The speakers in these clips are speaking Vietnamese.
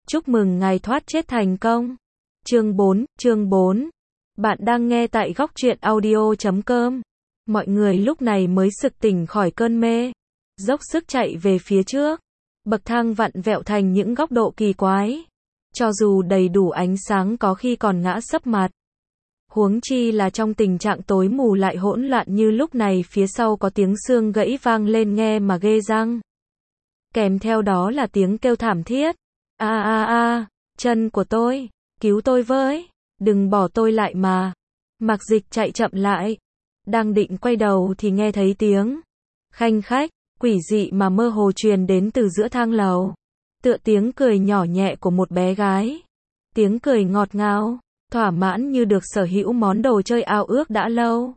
Chúc mừng ngài thoát chết thành công. Chương 4. Bạn đang nghe tại góc truyện audio.com. Mọi người lúc này mới sực tỉnh khỏi cơn mê, dốc sức chạy về phía trước. Bậc thang vặn vẹo thành những góc độ kỳ quái. Cho dù đầy đủ ánh sáng có khi còn ngã sấp mặt. Huống chi là trong tình trạng tối mù lại hỗn loạn như lúc này, phía sau có tiếng xương gãy vang lên nghe mà ghê răng. Kèm theo đó là tiếng kêu thảm thiết. Chân của tôi, cứu tôi với, đừng bỏ tôi lại mà. Mạc Dịch chạy chậm lại, đang định quay đầu thì nghe thấy tiếng khanh khách, quỷ dị mà mơ hồ truyền đến từ giữa thang lầu. Tựa tiếng cười nhỏ nhẹ của một bé gái. Tiếng cười ngọt ngào, thỏa mãn như được sở hữu món đồ chơi ao ước đã lâu.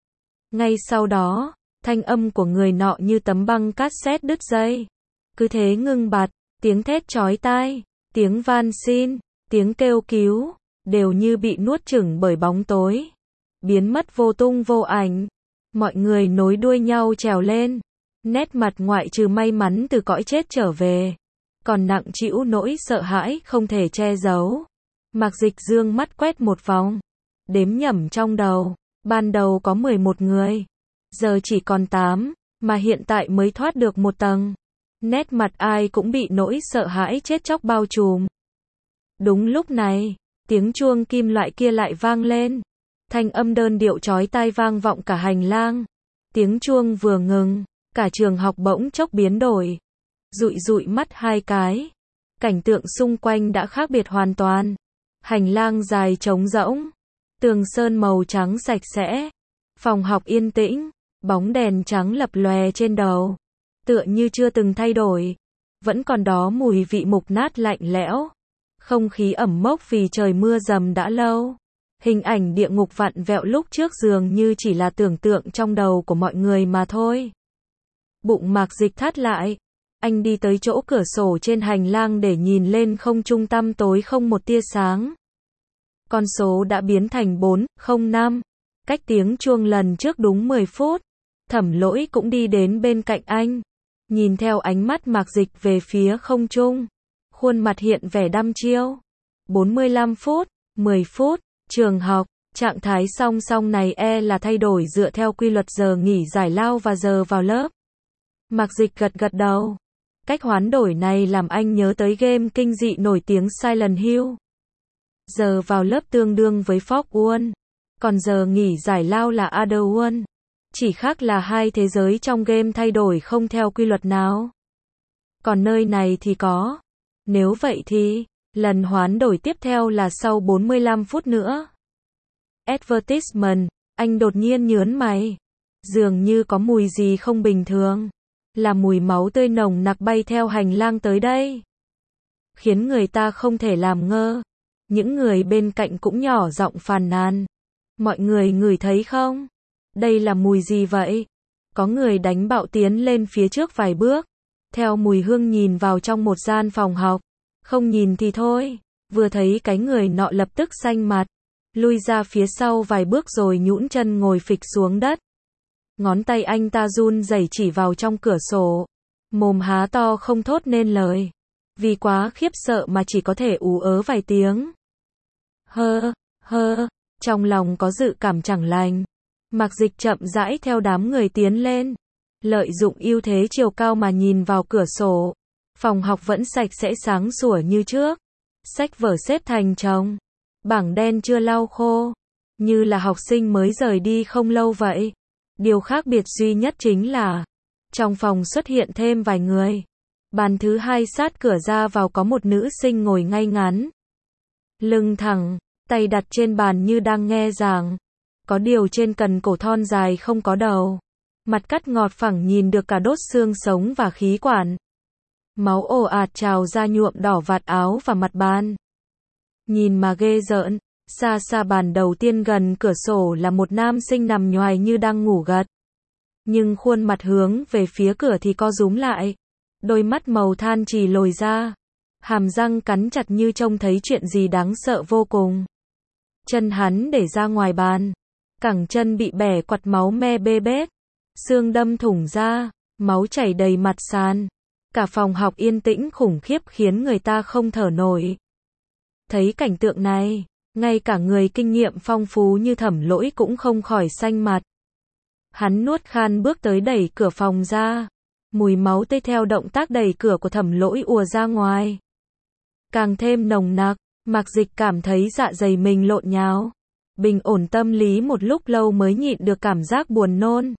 Ngay sau đó, thanh âm của người nọ như tấm băng cassette đứt dây. Cứ thế ngưng bặt, tiếng thét chói tai, tiếng van xin, tiếng kêu cứu, đều như bị nuốt chửng bởi bóng tối. Biến mất vô tung vô ảnh. Mọi người nối đuôi nhau trèo lên. Nét mặt ngoại trừ may mắn từ cõi chết trở về, còn nặng trĩu nỗi sợ hãi không thể che giấu. Mạc Dịch dương mắt quét một vòng, đếm nhẩm trong đầu, ban đầu có 11 người, giờ chỉ còn 8, mà hiện tại mới thoát được một tầng. Nét mặt ai cũng bị nỗi sợ hãi chết chóc bao trùm. Đúng lúc này, tiếng chuông kim loại kia lại vang lên. Thanh âm đơn điệu chói tai vang vọng cả hành lang. Tiếng chuông vừa ngừng, cả trường học bỗng chốc biến đổi. Dụi mắt hai cái, cảnh tượng xung quanh đã khác biệt hoàn toàn. Hành lang dài trống rỗng, tường sơn màu trắng sạch sẽ, phòng học yên tĩnh, bóng đèn trắng lập lòe trên đầu, tựa như chưa từng thay đổi. Vẫn còn đó mùi vị mục nát lạnh lẽo, không khí ẩm mốc vì trời mưa dầm đã lâu. Hình ảnh địa ngục vặn vẹo lúc trước dường như chỉ là tưởng tượng trong đầu của mọi người mà thôi. Bụng Mạc Dịch thắt lại. Anh đi tới chỗ cửa sổ trên hành lang để nhìn lên không trung tăm tối không một tia sáng. Con số đã biến thành 405. Cách tiếng chuông lần trước đúng 10 phút. Thẩm Lỗi cũng đi đến bên cạnh anh. Nhìn theo ánh mắt Mạc Dịch về phía không trung. Khuôn mặt hiện vẻ đăm chiêu. 45 phút, 10 phút, trường học, trạng thái song song này là thay đổi dựa theo quy luật giờ nghỉ giải lao và giờ vào lớp. Mạc Dịch gật đầu. Cách hoán đổi này làm anh nhớ tới game kinh dị nổi tiếng Silent Hill. Giờ vào lớp tương đương với Fog World, còn giờ nghỉ giải lao là Other World. Chỉ khác là hai thế giới trong game thay đổi không theo quy luật nào. Còn nơi này thì có. Nếu vậy thì, lần hoán đổi tiếp theo là sau 45 phút nữa. Advertisement, anh đột nhiên nhớn mày. Dường như có mùi gì không bình thường. Là mùi máu tươi nồng nặc bay theo hành lang tới đây. Khiến người ta không thể làm ngơ. Những người bên cạnh cũng nhỏ giọng phàn nàn. Mọi người ngửi thấy không? Đây là mùi gì vậy? Có người đánh bạo tiến lên phía trước vài bước. Theo mùi hương nhìn vào trong một gian phòng học. Không nhìn thì thôi. Vừa thấy cái người nọ lập tức xanh mặt. Lui ra phía sau vài bước rồi nhũn chân ngồi phịch xuống đất. Ngón tay anh ta run rẩy chỉ vào trong cửa sổ. Mồm há to không thốt nên lời. Vì quá khiếp sợ mà chỉ có thể ú ớ vài tiếng. Trong lòng có dự cảm chẳng lành. Mạc Dịch chậm rãi theo đám người tiến lên. Lợi dụng ưu thế chiều cao mà nhìn vào cửa sổ. Phòng học vẫn sạch sẽ sáng sủa như trước. Sách vở xếp thành chồng. Bảng đen chưa lau khô. Như là học sinh mới rời đi không lâu vậy. Điều khác biệt duy nhất chính là trong phòng xuất hiện thêm vài người. Bàn thứ hai sát cửa ra vào có một nữ sinh ngồi ngay ngắn. Lưng thẳng, tay đặt trên bàn như đang nghe giảng. Có điều trên cần cổ thon dài không có đầu. Mặt cắt ngọt phẳng nhìn được cả đốt xương sống và khí quản. Máu ồ ạt trào ra nhuộm đỏ vạt áo và mặt bàn. Nhìn mà ghê rợn. Xa xa bàn đầu tiên gần cửa sổ là một nam sinh nằm nhoài như đang ngủ gật. Nhưng khuôn mặt hướng về phía cửa thì co rúm lại. Đôi mắt màu than trì lồi ra. Hàm răng cắn chặt như trông thấy chuyện gì đáng sợ vô cùng. Chân hắn để ra ngoài bàn. Cẳng chân bị bẻ quặt máu me bê bết. Xương đâm thủng ra. Máu chảy đầy mặt sàn. Cả phòng học yên tĩnh khủng khiếp khiến người ta không thở nổi. Thấy cảnh tượng này, ngay cả người kinh nghiệm phong phú như Thẩm Lỗi cũng không khỏi xanh mặt. Hắn nuốt khan bước tới đẩy cửa phòng ra. Mùi máu tươi theo động tác đẩy cửa của Thẩm Lỗi ùa ra ngoài. Càng thêm nồng nặc, Mạc Dịch cảm thấy dạ dày mình lộn nhào. Bình ổn tâm lý một lúc lâu mới nhịn được cảm giác buồn nôn.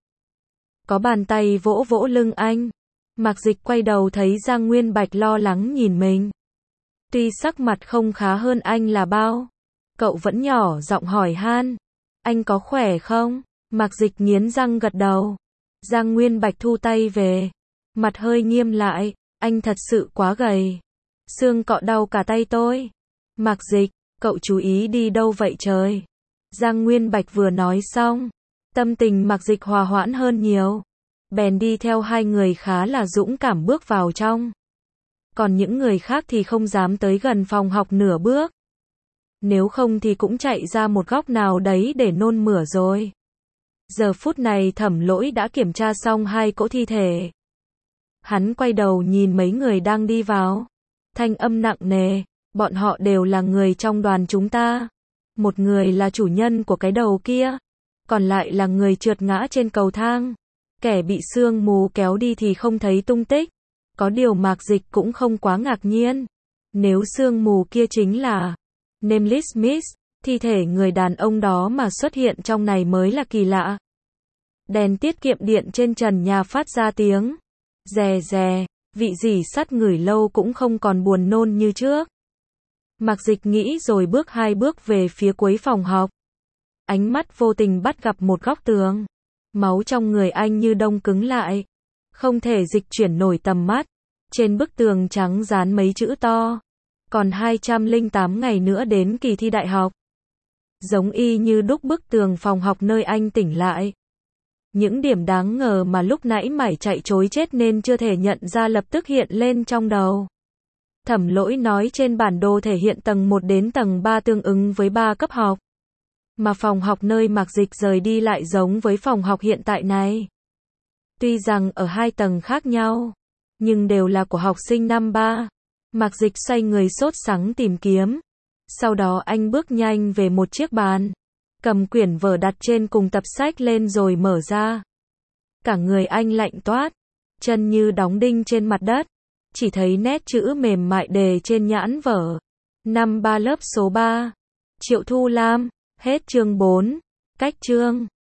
Có bàn tay vỗ vỗ lưng anh. Mạc Dịch quay đầu thấy Giang Nguyên Bạch lo lắng nhìn mình. Tuy sắc mặt không khá hơn anh là bao, cậu vẫn nhỏ giọng hỏi han. Anh có khỏe không? Mạc Dịch nghiến răng gật đầu. Giang Nguyên Bạch thu tay về. Mặt hơi nghiêm lại. Anh thật sự quá gầy. Xương cọ đau cả tay tôi. Mạc Dịch, cậu chú ý đi đâu vậy trời? Giang Nguyên Bạch vừa nói xong, tâm tình Mạc Dịch hòa hoãn hơn nhiều. Bèn đi theo hai người khá là dũng cảm bước vào trong. Còn những người khác thì không dám tới gần phòng học nửa bước. Nếu không thì cũng chạy ra một góc nào đấy để nôn mửa rồi. Giờ phút này Thẩm Lỗi đã kiểm tra xong hai cỗ thi thể. Hắn quay đầu nhìn mấy người đang đi vào. Thanh âm nặng nề, bọn họ đều là người trong đoàn chúng ta. Một người là chủ nhân của cái đầu kia, còn lại là người trượt ngã trên cầu thang. Kẻ bị sương mù kéo đi thì không thấy tung tích. Có điều Mạc Dịch cũng không quá ngạc nhiên. Nếu sương mù kia chính là Nameless Smith, thi thể người đàn ông đó mà xuất hiện trong này mới là kỳ lạ. Đèn tiết kiệm điện trên trần nhà phát ra tiếng rè rè, vị rỉ sắt ngửi lâu cũng không còn buồn nôn như trước. Mạc Dịch nghĩ rồi bước hai bước về phía cuối phòng học. Ánh mắt vô tình bắt gặp một góc tường. Máu trong người anh như đông cứng lại. Không thể dịch chuyển nổi tầm mắt. Trên bức tường trắng dán mấy chữ to. Còn 208 ngày nữa đến kỳ thi đại học. Giống y như đúc bức tường phòng học nơi anh tỉnh lại. Những điểm đáng ngờ mà lúc nãy mải chạy trối chết nên chưa thể nhận ra lập tức hiện lên trong đầu. Thẩm Lỗi nói trên bản đồ thể hiện tầng 1 đến tầng 3 tương ứng với 3 cấp học. Mà phòng học nơi Mạc Dịch rời đi lại giống với phòng học hiện tại này. Tuy rằng ở hai tầng khác nhau, nhưng đều là của học sinh năm 3. Mạc Dịch xoay người sốt sắng tìm kiếm. Sau đó anh bước nhanh về một chiếc bàn. Cầm quyển vở đặt trên cùng tập sách lên rồi mở ra. Cả người anh lạnh toát. Chân như đóng đinh trên mặt đất. Chỉ thấy nét chữ mềm mại đề trên nhãn vở. Năm 3 lớp số 3. Triệu Thu Lam. Hết chương 4. Cách chương.